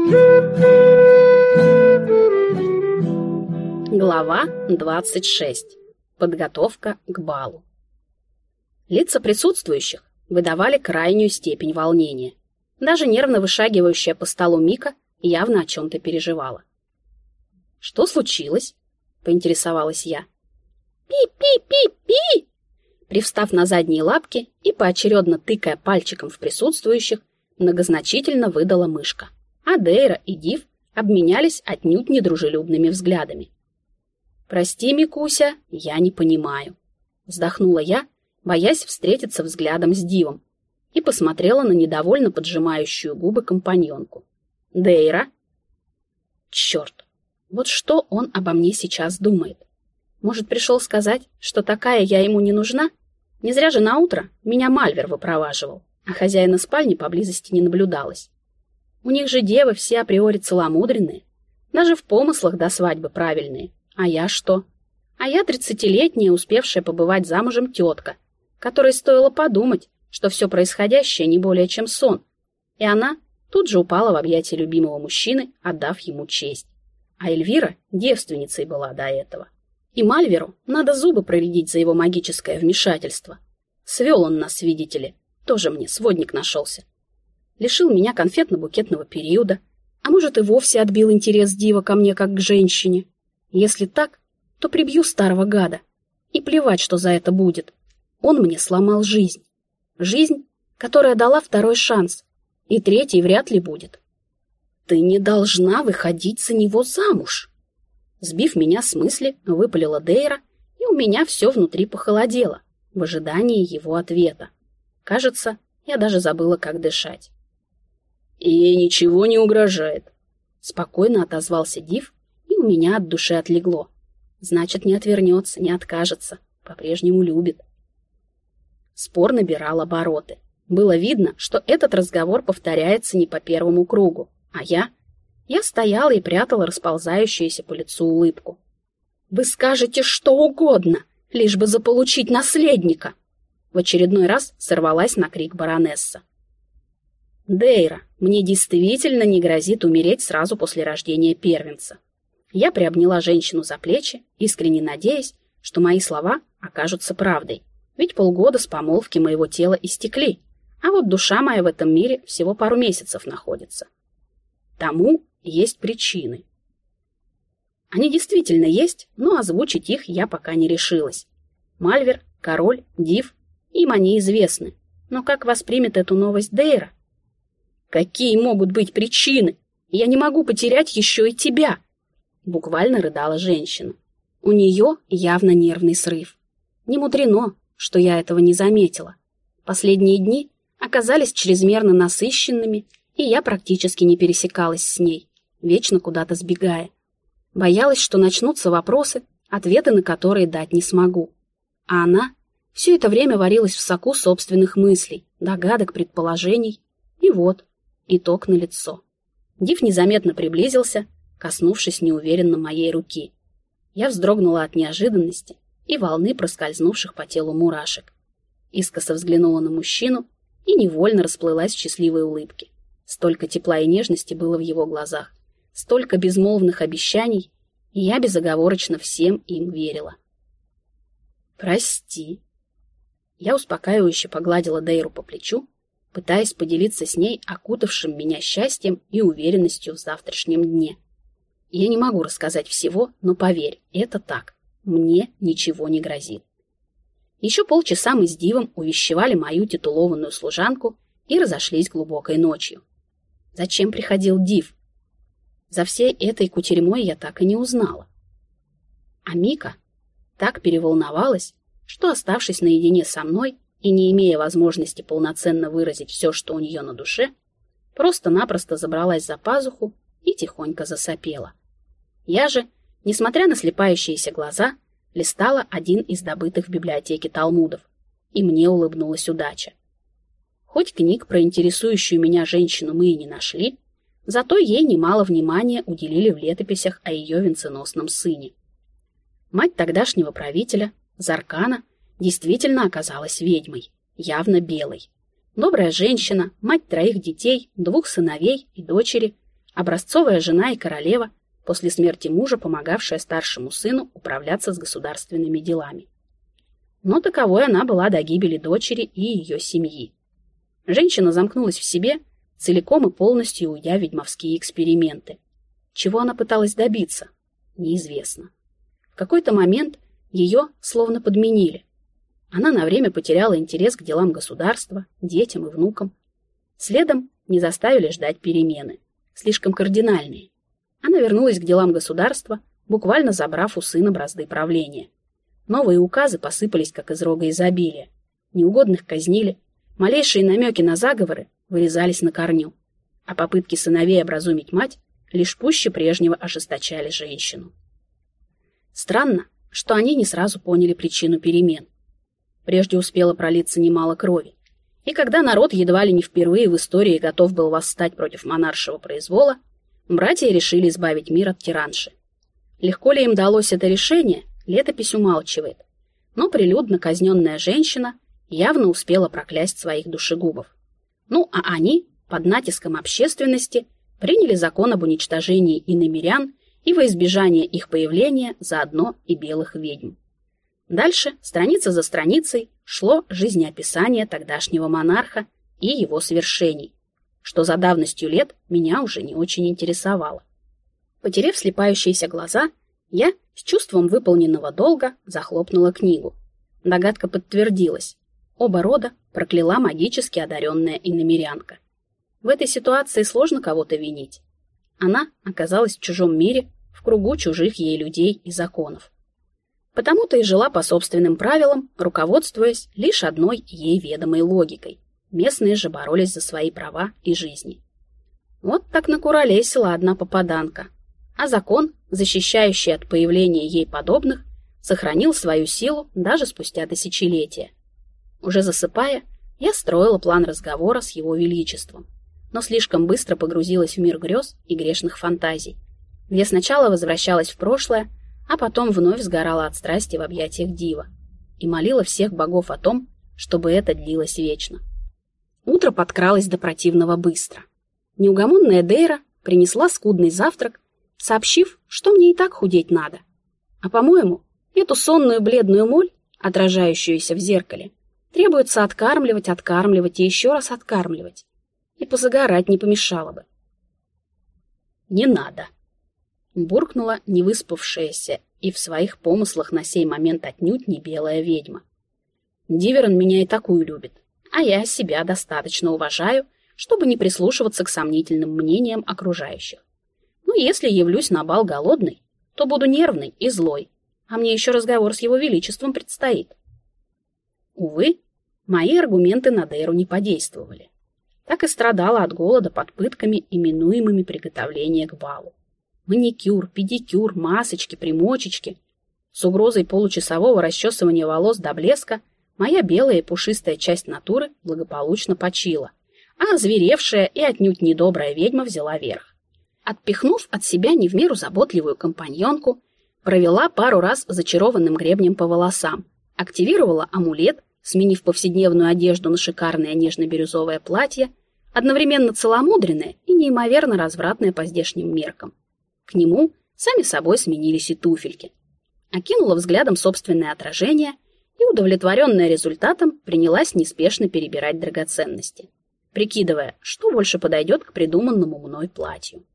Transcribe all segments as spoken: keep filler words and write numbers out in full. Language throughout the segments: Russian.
Глава двадцать шесть. Подготовка к балу. Лица присутствующих выдавали крайнюю степень волнения. Даже нервно вышагивающая по столу Мика явно о чем-то переживала. «Что случилось?» — поинтересовалась я. «Пи-пи-пи-пи!» Привстав на задние лапки и поочередно тыкая пальчиком в присутствующих, многозначительно выдала мышка, а Дейра и Див обменялись отнюдь недружелюбными взглядами. «Прости, Микуся, я не понимаю», — вздохнула я, боясь встретиться взглядом с Дивом, и посмотрела на недовольно поджимающую губы компаньонку. «Дейра?» «Черт, вот что он обо мне сейчас думает? Может, пришел сказать, что такая я ему не нужна? Не зря же наутро меня Мальвер выпроваживал, а хозяина спальни поблизости не наблюдалось. У них же девы все априори целомудренные, даже в помыслах до свадьбы правильные. А я что? А я тридцатилетняя, успевшая побывать замужем тетка, которой стоило подумать, что все происходящее не более чем сон. И она тут же упала в объятия любимого мужчины, отдав ему честь. А Эльвира девственницей была до этого. И Мальверу надо зубы проредить за его магическое вмешательство. Свел он нас, видите ли, тоже мне сводник нашелся. Лишил меня конфетно-букетного периода, а может и вовсе отбил интерес Дива ко мне как к женщине. Если так, то прибью старого гада. И плевать, что за это будет. Он мне сломал жизнь. Жизнь, которая дала второй шанс. И третий вряд ли будет. Ты не должна выходить за него замуж. Сбив меня с мысли, выпалила Дейра, и у меня все внутри похолодело, в ожидании его ответа. Кажется, я даже забыла, как дышать. И ей ничего не угрожает. Спокойно отозвался Див, и у меня от души отлегло. Значит, не отвернется, не откажется, по-прежнему любит. Спор набирал обороты. Было видно, что этот разговор повторяется не по первому кругу, а я... Я стояла и прятала расползающуюся по лицу улыбку. «Вы скажете что угодно, лишь бы заполучить наследника!» В очередной раз сорвалась на крик баронесса. «Дейра, мне действительно не грозит умереть сразу после рождения первенца». Я приобняла женщину за плечи, искренне надеясь, что мои слова окажутся правдой, ведь полгода с помолвки моего тела истекли, а вот душа моя в этом мире всего пару месяцев находится. Тому есть причины. Они действительно есть, но озвучить их я пока не решилась. Мальвер, король, Див, им они известны, но как воспримет эту новость Дейра? Какие могут быть причины? Я не могу потерять еще и тебя! Буквально рыдала женщина. У нее явно нервный срыв. Не мудрено, что я этого не заметила. Последние дни оказались чрезмерно насыщенными, и я практически не пересекалась с ней, вечно куда-то сбегая. Боялась, что начнутся вопросы, ответы на которые дать не смогу. А она все это время варилась в соку собственных мыслей, догадок, предположений. И вот, итог налицо. Див незаметно приблизился, коснувшись неуверенно моей руки. Я вздрогнула от неожиданности и волны проскользнувших по телу мурашек. Искоса взглянула на мужчину и невольно расплылась в счастливой улыбке. Столько тепла и нежности было в его глазах, столько безмолвных обещаний, и я безоговорочно всем им верила. «Прости». Я успокаивающе погладила Дейру по плечу, пытаясь поделиться с ней окутавшим меня счастьем и уверенностью в завтрашнем дне. Я не могу рассказать всего, но поверь, это так. Мне ничего не грозит. Еще полчаса мы с Дивом увещевали мою титулованную служанку и разошлись глубокой ночью. Зачем приходил Див? За всей этой кутерьмой я так и не узнала. А Мика так переволновалась, что, оставшись наедине со мной и не имея возможности полноценно выразить все, что у нее на душе, просто-напросто забралась за пазуху и тихонько засопела. Я же, несмотря на слепающиеся глаза, листала один из добытых в библиотеке талмудов, и мне улыбнулась удача. Хоть книг про интересующую меня женщину мы и не нашли, зато ей немало внимания уделили в летописях о ее венценосном сыне. Мать тогдашнего правителя, Заркана, действительно оказалась ведьмой, явно белой. Добрая женщина, мать троих детей, двух сыновей и дочери, Образцовая жена и королева, после смерти мужа помогавшая старшему сыну управляться с государственными делами. Но таковой она была до гибели дочери и ее семьи. Женщина замкнулась в себе, целиком и полностью уйдя в ведьмовские эксперименты. Чего она пыталась добиться? Неизвестно. В какой-то момент ее словно подменили. Она на время потеряла интерес к делам государства, детям и внукам. Следом не заставили ждать перемены, слишком кардинальные. Она вернулась к делам государства, буквально забрав у сына бразды правления. Новые указы посыпались, как из рога изобилия. Неугодных казнили, малейшие намеки на заговоры вырезались на корню, а попытки сыновей образумить мать лишь пуще прежнего ожесточали женщину. Странно, что они не сразу поняли причину перемен. Прежде успело пролиться немало крови, и когда народ едва ли не впервые в истории готов был восстать против монаршего произвола, братья решили избавить мир от тиранши. Легко ли им далось это решение, летопись умалчивает, но прилюдно казненная женщина явно успела проклясть своих душегубов. Ну, а они, под натиском общественности, приняли закон об уничтожении иномирян и во избежание их появления заодно и белых ведьм. Дальше, страница за страницей, шло жизнеописание тогдашнего монарха и его свершений, что за давностью лет меня уже не очень интересовало. Потеряв слепающиеся глаза, я с чувством выполненного долга захлопнула книгу. Догадка подтвердилась. Оба рода прокляла магически одаренная иномирянка. В этой ситуации сложно кого-то винить. Она оказалась в чужом мире, в кругу чужих ей людей и законов. Потому-то и жила по собственным правилам, руководствуясь лишь одной ей ведомой логикой. Местные же боролись за свои права и жизни. Вот так накуролесила одна попаданка. А закон, защищающий от появления ей подобных, сохранил свою силу даже спустя тысячелетия. Уже засыпая, я строила план разговора с его величеством, но слишком быстро погрузилась в мир грез и грешных фантазий, где сначала возвращалась в прошлое, а потом вновь сгорала от страсти в объятиях дива и молила всех богов о том, чтобы это длилось вечно. Утро подкралось до противного быстро. Неугомонная Дейра принесла скудный завтрак, сообщив, что мне и так худеть надо. А, по-моему, эту сонную бледную моль, отражающуюся в зеркале, требуется откармливать, откармливать и еще раз откармливать. И позагорать не помешало бы. «Не надо!» — буркнула невыспавшаяся и в своих помыслах на сей момент отнюдь не белая ведьма. Диверон меня и такую любит, а я себя достаточно уважаю, чтобы не прислушиваться к сомнительным мнениям окружающих. Ну, если явлюсь на бал голодной, то буду нервной и злой, а мне еще разговор с его величеством предстоит. Увы, мои аргументы на Дейру не подействовали. Так и страдала от голода под пытками, именуемыми приготовления к балу. Маникюр, педикюр, масочки, примочечки. С угрозой получасового расчесывания волос до блеска моя белая и пушистая часть натуры благополучно почила, а озверевшая и отнюдь недобрая ведьма взяла верх. Отпихнув от себя не в меру заботливую компаньонку, провела пару раз зачарованным гребнем по волосам, активировала амулет, сменив повседневную одежду на шикарное нежно-бирюзовое платье, одновременно целомудренное и неимоверно развратное по здешним меркам. К нему сами собой сменились и туфельки. Окинула взглядом собственное отражение и, удовлетворенная результатом, принялась неспешно перебирать драгоценности, прикидывая, что больше подойдет к придуманному мной платью.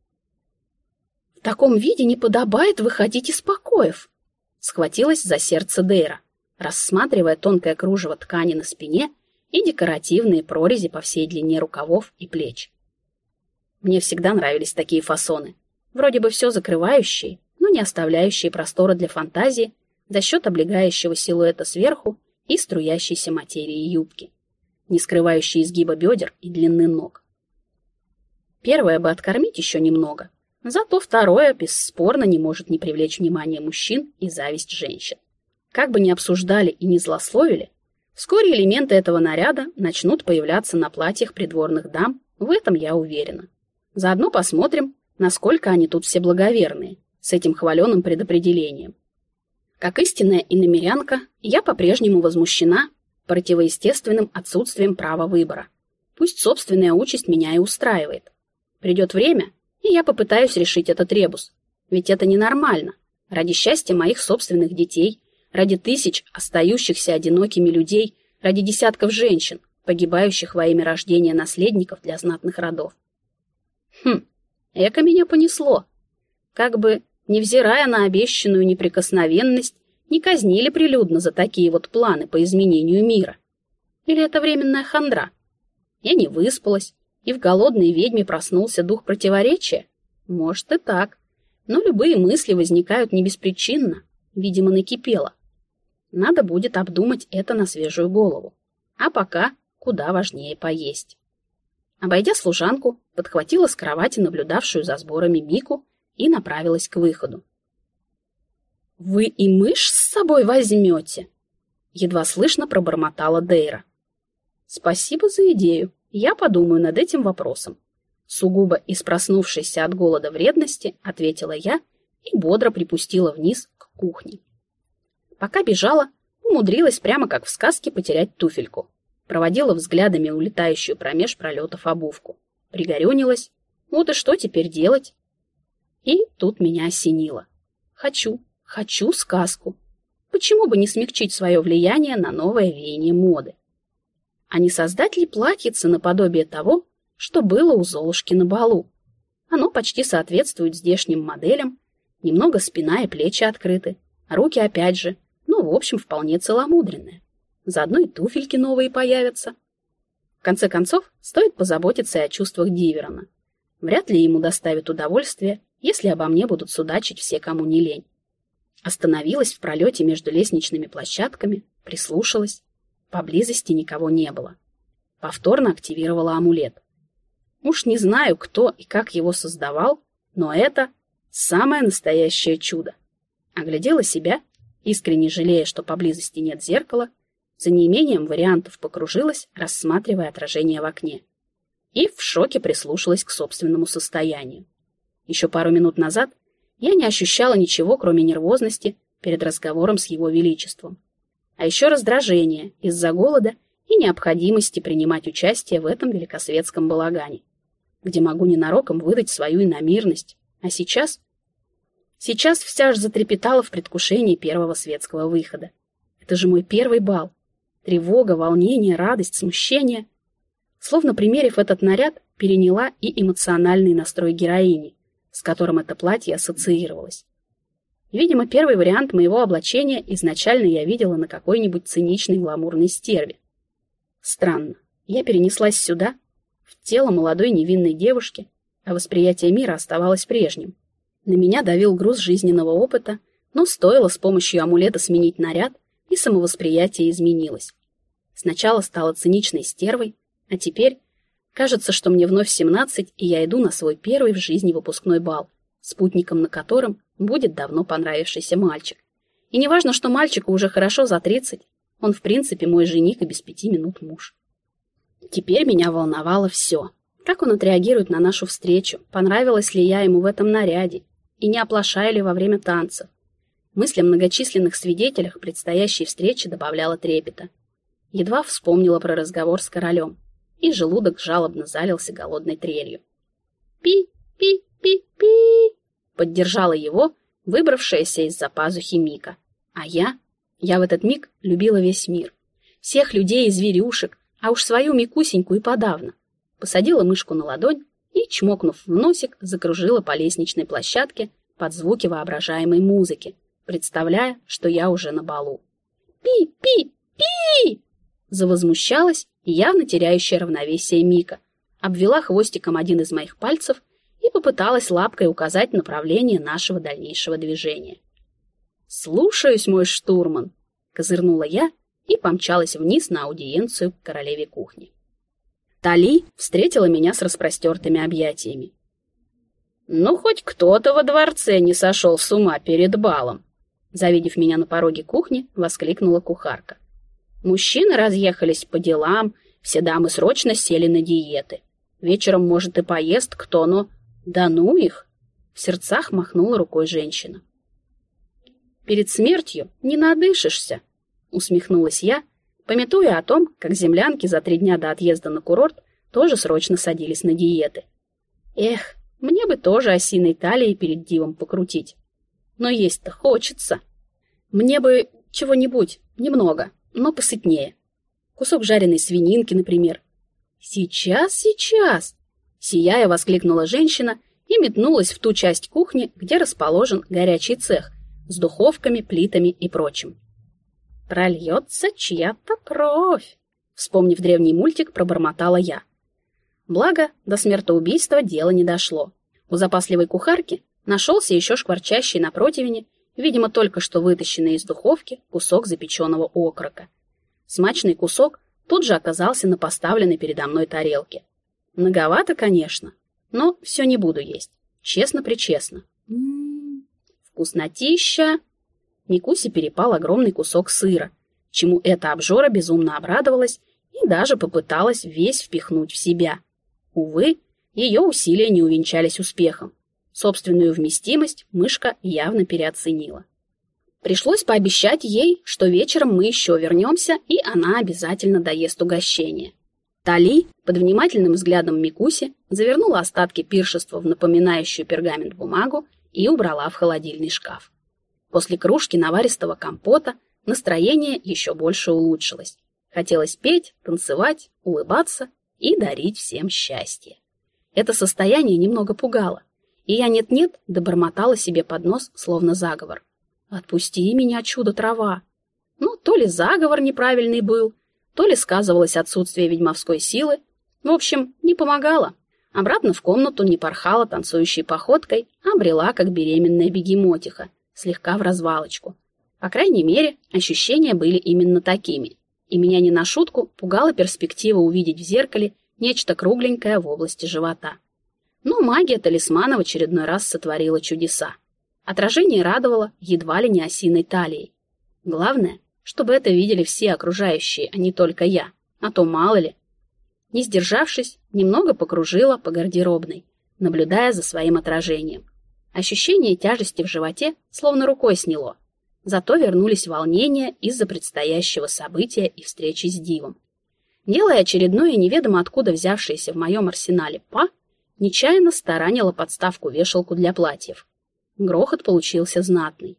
«В таком виде не подобает выходить из покоев», — схватилась за сердце Дейра, рассматривая тонкое кружево ткани на спине и декоративные прорези по всей длине рукавов и плеч. Мне всегда нравились такие фасоны, вроде бы все закрывающие, но не оставляющие простора для фантазии за счет облегающего силуэта сверху и струящейся материи юбки, не скрывающей изгиба бедер и длины ног. Первое бы откормить еще немного, зато второе бесспорно не может не привлечь внимание мужчин и зависть женщин. Как бы ни обсуждали и не злословили, вскоре элементы этого наряда начнут появляться на платьях придворных дам, в этом я уверена. Заодно посмотрим, насколько они тут все благоверные, с этим хваленым предопределением. Как истинная иномирянка, я по-прежнему возмущена противоестественным отсутствием права выбора. Пусть собственная участь меня и устраивает. Придет время, и и я попытаюсь решить этот ребус. Ведь это ненормально. Ради счастья моих собственных детей, ради тысяч остающихся одинокими людей, ради десятков женщин, погибающих во имя рождения наследников для знатных родов. Хм, эко меня понесло. Как бы, невзирая на обещанную неприкосновенность, не казнили прилюдно за такие вот планы по изменению мира. Или это временная хандра? Я не выспалась, и в голодной ведьме проснулся дух противоречия? Может и так. Но любые мысли возникают не беспричинно, видимо, накипело. Надо будет обдумать это на свежую голову. А пока куда важнее поесть. Обойдя служанку, подхватила с кровати наблюдавшую за сборами Мику и направилась к выходу. «Вы и мышь с собой возьмете?» Едва слышно пробормотала Дейра. «Спасибо за идею. Я подумаю над этим вопросом». Сугубо из проснувшейся от голода вредности ответила я и бодро припустила вниз к кухне. Пока бежала, умудрилась прямо как в сказке потерять туфельку. Проводила взглядами улетающую промеж пролетов обувку. Пригорюнилась. Вот и что теперь делать? И тут меня осенило. Хочу, хочу сказку. Почему бы не смягчить свое влияние на новое веяние моды? А не создать ли платьице наподобие того, что было у Золушки на балу? Оно почти соответствует здешним моделям. Немного спина и плечи открыты. Руки опять же. Ну, в общем, вполне целомудренное. Заодно и туфельки новые появятся. В конце концов, стоит позаботиться и о чувствах Диверона. Вряд ли ему доставит удовольствие, если обо мне будут судачить все, кому не лень. Остановилась в пролете между лестничными площадками, прислушалась. Поблизости никого не было. Повторно активировала амулет. Уж не знаю, кто и как его создавал, но это самое настоящее чудо. Оглядела себя, искренне жалея, что поблизости нет зеркала, за неимением вариантов покружилась, рассматривая отражение в окне. И в шоке прислушалась к собственному состоянию. Еще пару минут назад я не ощущала ничего, кроме нервозности перед разговором с его величеством. А еще раздражение из-за голода и необходимости принимать участие в этом великосветском балагане, где могу ненароком выдать свою иномирность. А сейчас... Сейчас вся аж затрепетала в предвкушении первого светского выхода. Это же мой первый бал. Тревога, волнение, радость, смущение. Словно примерив этот наряд, переняла и эмоциональный настрой героини, с которым это платье ассоциировалось. Видимо, первый вариант моего облачения изначально я видела на какой-нибудь циничной гламурной стерве. Странно, я перенеслась сюда, в тело молодой невинной девушки, а восприятие мира оставалось прежним. На меня давил груз жизненного опыта, но стоило с помощью амулета сменить наряд, и самовосприятие изменилось. Сначала стала циничной стервой, а теперь кажется, что мне вновь семнадцать, и я иду на свой первый в жизни выпускной бал, спутником на котором будет давно понравившийся мальчик. И не важно, что мальчику уже хорошо за тридцать, он в принципе мой жених и без пяти минут муж. Теперь меня волновало все. Как он отреагирует на нашу встречу, понравилась ли я ему в этом наряде, и не оплошаю ли во время танцев. Мысль о многочисленных свидетелях предстоящей встречи добавляла трепета. Едва вспомнила про разговор с королем, и желудок жалобно залился голодной трелью. «Пи-пи-пи-пи!» — поддержала его выбравшаяся из-за пазухи Мика. А я? Я в этот миг любила весь мир. Всех людей и зверюшек, а уж свою Микусеньку и подавно. Посадила мышку на ладонь и, чмокнув в носик, закружила по лестничной площадке под звуки воображаемой музыки, представляя, что я уже на балу. «Пи-пи-пи!» Завозмущалась и явно теряющая равновесие Мика, обвела хвостиком один из моих пальцев и попыталась лапкой указать направление нашего дальнейшего движения. «Слушаюсь, мой штурман!» — козырнула я и помчалась вниз на аудиенцию к королеве кухни. Тали встретила меня с распростертыми объятиями. «Ну, хоть кто-то во дворце не сошел с ума перед балом!» Завидев меня на пороге кухни, воскликнула кухарка. «Мужчины разъехались по делам, все дамы срочно сели на диеты. Вечером, может, и поест кто, но... Да ну их!» В сердцах махнула рукой женщина. «Перед смертью не надышишься!» Усмехнулась я, памятуя о том, как землянки за три дня до отъезда на курорт тоже срочно садились на диеты. Эх, Мне бы тоже осиной талией перед дивом покрутить. Но есть-то хочется. Мне бы чего-нибудь, немного, но посытнее. Кусок жареной свининки, например. Сейчас, сейчас! Сияя, воскликнула женщина и метнулась в ту часть кухни, где расположен горячий цех с духовками, плитами и прочим. Прольется чья-то кровь, вспомнив древний мультик, пробормотала я. Благо, до смертоубийства дело не дошло. У запасливой кухарки нашелся еще шкварчащий на противне, видимо, только что вытащенный из духовки кусок запеченного окорока. Смачный кусок тут же оказался на поставленной передо мной тарелке. Многовато, конечно, но все не буду есть. Честно-причестно. М-м-м, вкуснотища! Микусе перепал огромный кусок сыра, чему эта обжора безумно обрадовалась и даже попыталась весь впихнуть в себя. Увы, ее усилия не увенчались успехом. Собственную вместимость мышка явно переоценила. Пришлось пообещать ей, что вечером мы еще вернемся, и она обязательно доест угощение. Тали, под внимательным взглядом Микуси, завернула остатки пиршества в напоминающую пергамент бумагу и убрала в холодильный шкаф. После кружки наваристого компота настроение еще больше улучшилось. Хотелось петь, танцевать, улыбаться и дарить всем счастье. Это состояние немного пугало, и я нет-нет добормотала себе под нос, словно заговор. «Отпусти меня, чудо-трава!» Ну, то ли заговор неправильный был, то ли сказывалось отсутствие ведьмовской силы. В общем, не помогало. Обратно в комнату не порхала танцующей походкой, а брела, как беременная бегемотиха, слегка в развалочку. По крайней мере, ощущения были именно такими, и меня не на шутку пугала перспектива увидеть в зеркале нечто кругленькое в области живота. Но магия талисмана в очередной раз сотворила чудеса. Отражение радовало едва ли не осиной талией. Главное, чтобы это видели все окружающие, а не только я, а то мало ли. Не сдержавшись, немного покружила по гардеробной, наблюдая за своим отражением. Ощущение тяжести в животе словно рукой сняло. Зато вернулись волнения из-за предстоящего события и встречи с Дивом. Делая очередное неведомо откуда взявшееся в моем арсенале па, нечаянно старанила подставку-вешалку для платьев. Грохот получился знатный.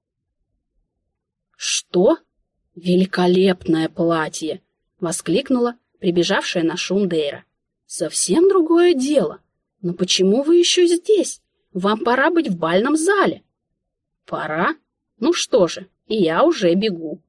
«Что? Великолепное платье!» — воскликнула прибежавшая на шум Дейра. «Совсем другое дело. Но почему вы еще здесь? Вам пора быть в бальном зале». «Пора? Ну что же, и я уже бегу».